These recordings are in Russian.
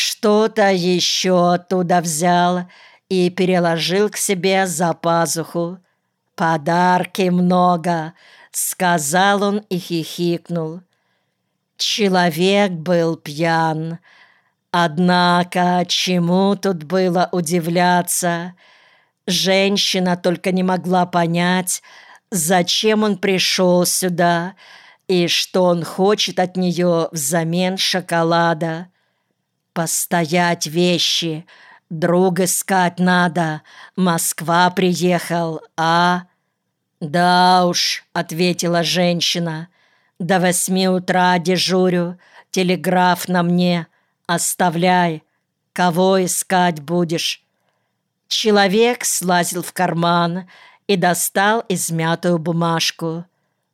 что-то еще оттуда взял и переложил к себе за пазуху. «Подарки много», — сказал он и хихикнул. Человек был пьян. Однако чему тут было удивляться? Женщина только не могла понять, зачем он пришел сюда и что он хочет от нее взамен шоколада. «Постоять вещи, друг искать надо, Москва приехал, а?» «Да уж», — ответила женщина, — «до 8 утра дежурю, телеграф на мне, оставляй, кого искать будешь?» Человек слазил в карман и достал измятую бумажку.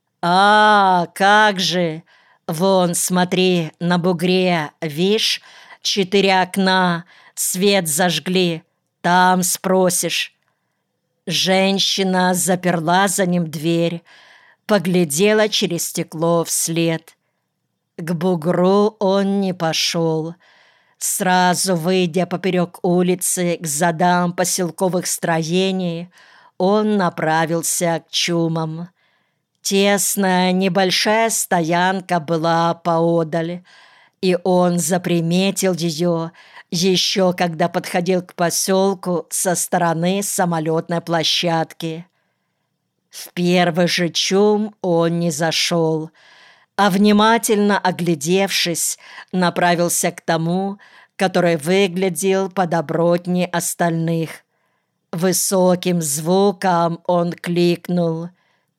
«А, как же! Вон, смотри, на бугре, вишь, 4 окна, свет зажгли, там спросишь». Женщина заперла за ним дверь, поглядела через стекло вслед. К бугру он не пошел. Сразу выйдя поперек улицы к задам поселковых строений, он направился к чумам. Тесная небольшая стоянка была поодаль, и он заприметил ее еще когда подходил к поселку со стороны самолетной площадки. В первый же чум он не зашел, а, внимательно оглядевшись, направился к тому, который выглядел подобротнее остальных. Высоким звуком он кликнул: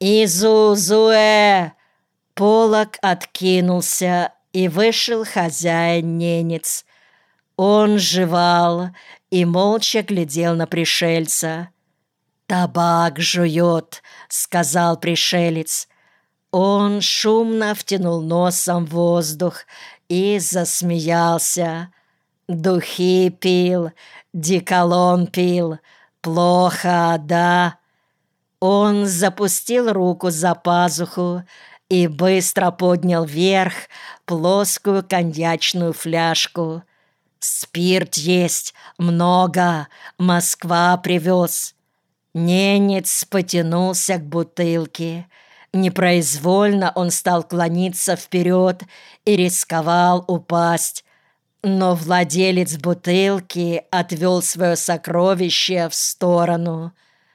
«Изу-зуэ!» Полог откинулся, и вышел хозяин-ненец. Он жевал и молча глядел на пришельца. «Табак жует», — сказал пришелец. Он шумно втянул носом воздух и засмеялся. «Духи пил, деколон пил. Плохо, да?» Он запустил руку за пазуху и быстро поднял вверх плоскую коньячную фляжку. «Спирт есть, много, Москва привез». Ненец потянулся к бутылке. Непроизвольно он стал клониться вперед и рисковал упасть. Но владелец бутылки отвел свое сокровище в сторону.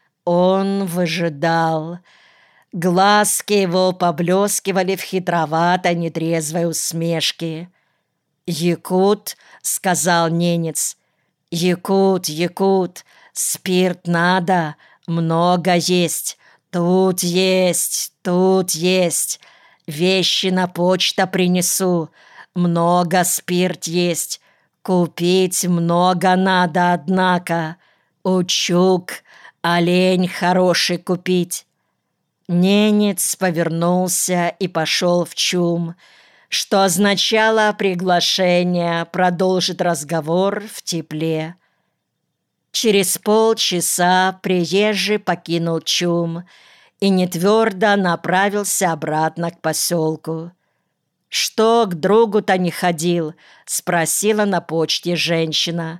Он выжидал. Глазки его поблескивали в хитроватой нетрезвой усмешке. «Якут», — сказал ненец, — «якут, якут, спирт надо, много есть, тут есть, тут есть, вещи на почту принесу, много спирт есть, купить много надо, однако, учук, олень хороший купить». Ненец повернулся и пошел в чум, что означало приглашение продолжить разговор в тепле. Через полчаса приезжий покинул чум и нетвердо направился обратно к поселку. «Что к другу-то не ходил?» — спросила на почте женщина.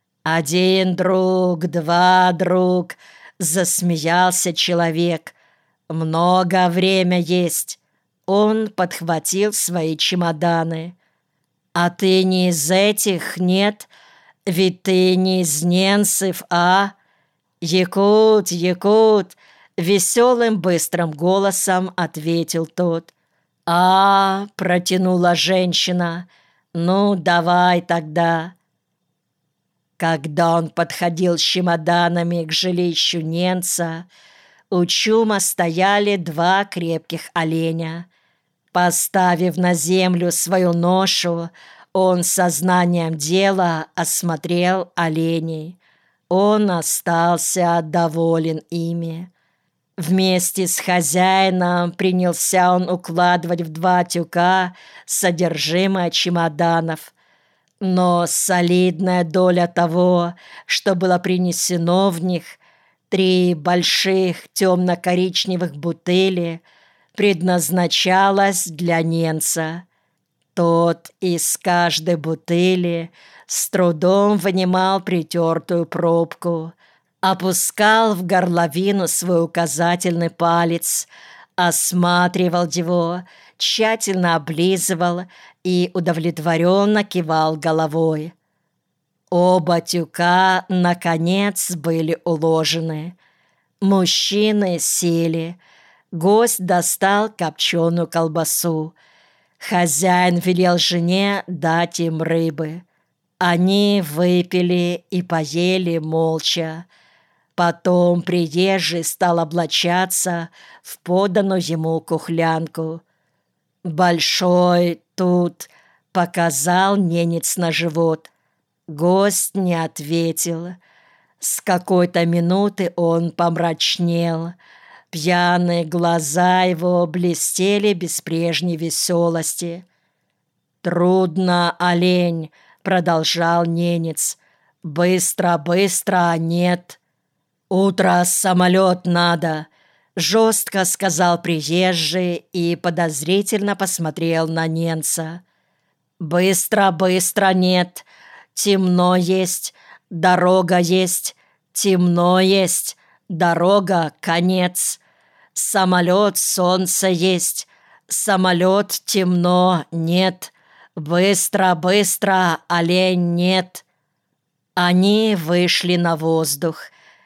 «Один друг, 2 друг», — засмеялся человек. «Много время есть». Он подхватил свои чемоданы. «А ты не из этих, нет? Ведь ты не из ненцев, а?» «Якут, якут!» — веселым быстрым голосом ответил тот. «А, — протянула женщина, — ну, давай тогда». Когда он подходил с чемоданами к жилищу ненца, у чума стояли 2 крепких оленя. Поставив на землю свою ношу, он сознанием дела осмотрел оленей. Он остался доволен ими. Вместе с хозяином принялся он укладывать в 2 тюка содержимое чемоданов. Но солидная доля того, что было принесено в них, 3 больших темно-коричневых бутыли, предназначалась для ненца. Тот из каждой бутыли с трудом вынимал притертую пробку, опускал в горловину свой указательный палец, осматривал его, тщательно облизывал и удовлетворенно кивал головой. Оба тюка, наконец, были уложены. Мужчины сели. Гость достал копченую колбасу. Хозяин велел жене дать им рыбы. Они выпили и поели молча. Потом приезжий стал облачаться в поданную ему кухлянку. «Большой тут», — показал ненец на живот. Гость не ответил. С какой-то минуты он помрачнел. Пьяные глаза его блестели без прежней веселости. «Трудно, олень», — продолжал ненец. «Быстро, быстро, нет. Утро самолет надо», — жестко сказал приезжий и подозрительно посмотрел на ненца. «Быстро, быстро, нет. Темно есть, дорога есть, темно есть, дорога, конец. Самолет, солнце есть, самолет, темно, нет. Быстро, быстро, олень, нет». Они вышли на воздух.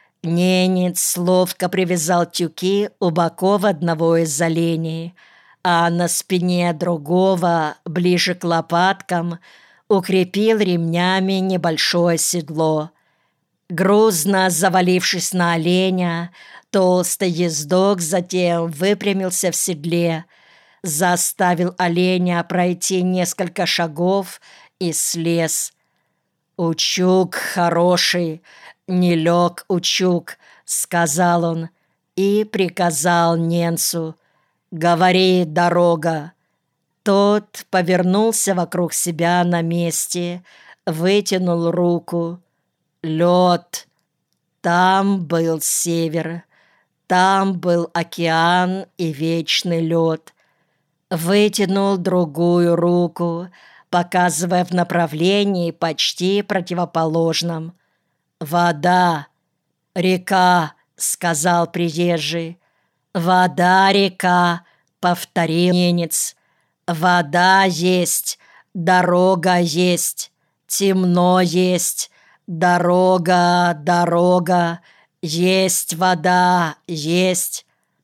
Ненец ловко привязал тюки у боков одного из оленей, а на спине другого, ближе к лопаткам, укрепил ремнями небольшое седло. Грузно завалившись на оленя, толстый ездок затем выпрямился в седле, заставил оленя пройти несколько шагов и слез. «Учук хороший, не лег учук», — сказал он и приказал ненцу: «Говори, дорога». Тот повернулся вокруг себя на месте, вытянул руку. Лед. Там был север, там был океан и вечный лед. Вытянул другую руку, показывая в направлении почти противоположном. «Вода, река», — сказал приезжий. «Вода, река», — повторил ненец. «Вода есть, дорога есть, темно есть, дорога, дорога, есть вода, есть».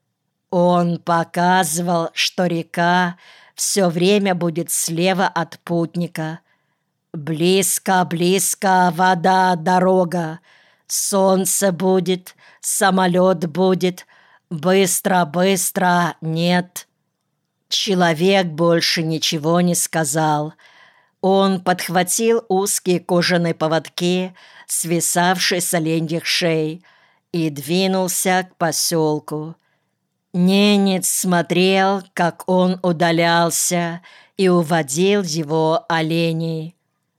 Он показывал, что река все время будет слева от путника. «Близко, близко, вода, дорога, солнце будет, самолет будет, быстро, быстро, нет». Человек больше ничего не сказал. Он подхватил узкие кожаные поводки, свисавшие с оленьих шей, и двинулся к поселку. Ненец смотрел, как он удалялся, и уводил его оленей.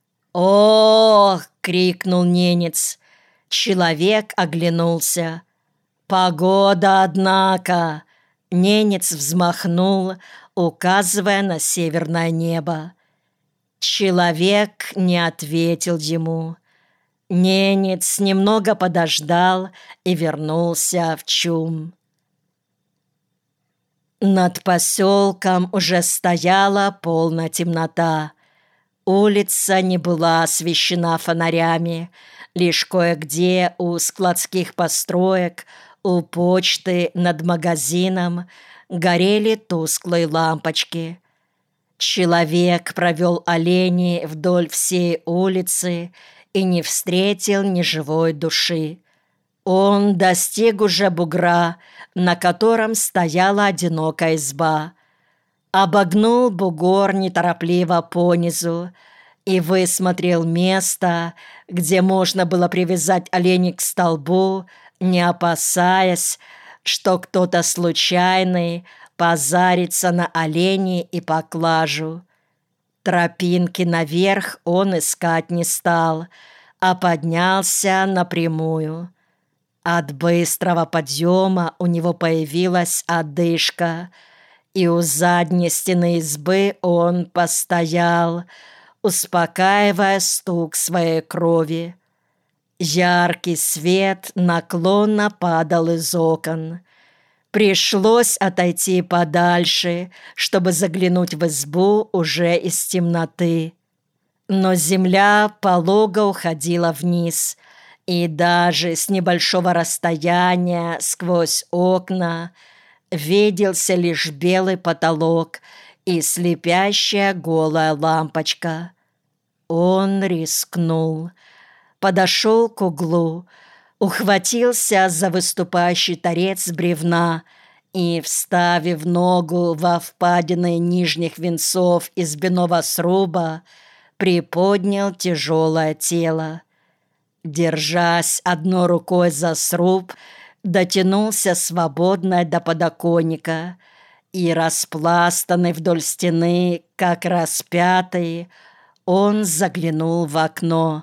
«Ох!» — крикнул ненец. Человек оглянулся. «Погода, однако!» Ненец взмахнул, указывая на северное небо. Человек не ответил ему. Ненец немного подождал и вернулся в чум. Над поселком уже стояла полная темнота. Улица не была освещена фонарями. Лишь кое-где у складских построек, у почты, над магазином горели тусклые лампочки. Человек провел оленей вдоль всей улицы и не встретил ни живой души. Он достиг уже бугра, на котором стояла одинокая изба. Обогнул бугор неторопливо понизу и высмотрел место, где можно было привязать оленей к столбу, не опасаясь, что кто-то случайный позарится на оленей и поклажу. Тропинки наверх он искать не стал, а поднялся напрямую. От быстрого подъема у него появилась одышка, И у задней стены избы он постоял, успокаивая стук своей крови. Яркий свет наклонно падал из окон. Пришлось отойти подальше, чтобы заглянуть в избу уже из темноты. Но земля полого уходила вниз, и даже с небольшого расстояния сквозь окна виделся лишь белый потолок и слепящая голая лампочка. Он рискнул, подошел к углу, ухватился за выступающий торец бревна и, вставив ногу во впадины нижних венцов избиного сруба, приподнял тяжелое тело. Держась одной рукой за сруб, дотянулся свободно до подоконника и, распластанный вдоль стены, как распятый, он заглянул в окно.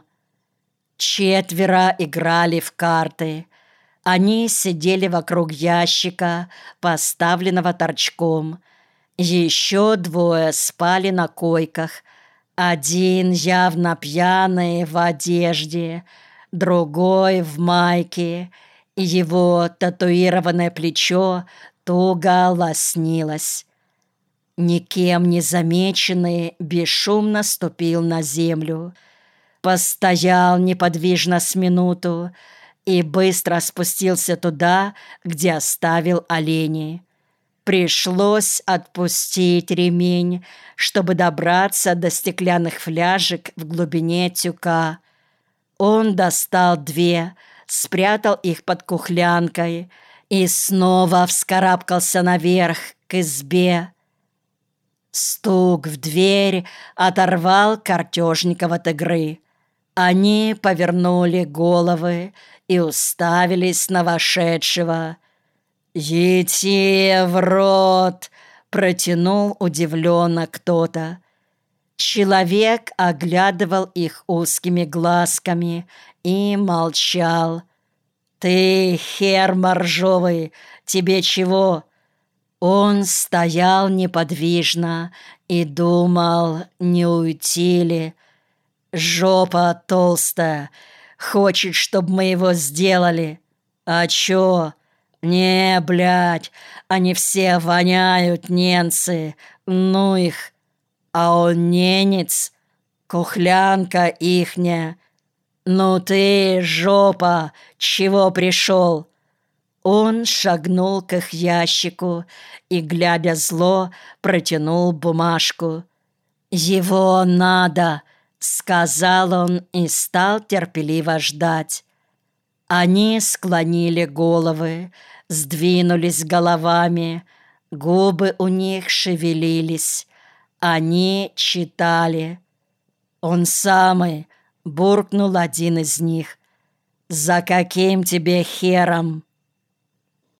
4 играли в карты. Они сидели вокруг ящика, поставленного торчком. Еще 2 спали на койках. Один явно пьяный в одежде, другой в майке. Его татуированное плечо туго лоснилось. Никем не замеченный бесшумно ступил на землю. Постоял неподвижно с минуту и быстро спустился туда, где оставил оленей. Пришлось отпустить ремень, чтобы добраться до стеклянных фляжек в глубине тюка. Он достал 2, спрятал их под кухлянкой и снова вскарабкался наверх к избе. Стук в дверь оторвал картежников от игры. Они повернули головы и уставились на вошедшего. «Идите в рот!» — протянул удивленно кто-то. Человек оглядывал их узкими глазками и молчал. «Ты, хер моржовый, тебе чего?» Он стоял неподвижно и думал, не уйти ли. «Жопа толстая, хочет, чтобы мы его сделали. А чё? Не, блядь, они все воняют, ненцы, ну их. А он ненец, кухлянка ихняя. Ну ты, жопа, чего пришел?» Он шагнул к их ящику и, глядя зло, протянул бумажку. «Его надо», — сказал он и стал терпеливо ждать. Они склонили головы, сдвинулись головами, губы у них шевелились. Они читали. «Он самый», — буркнул один из них. «За каким тебе хером?»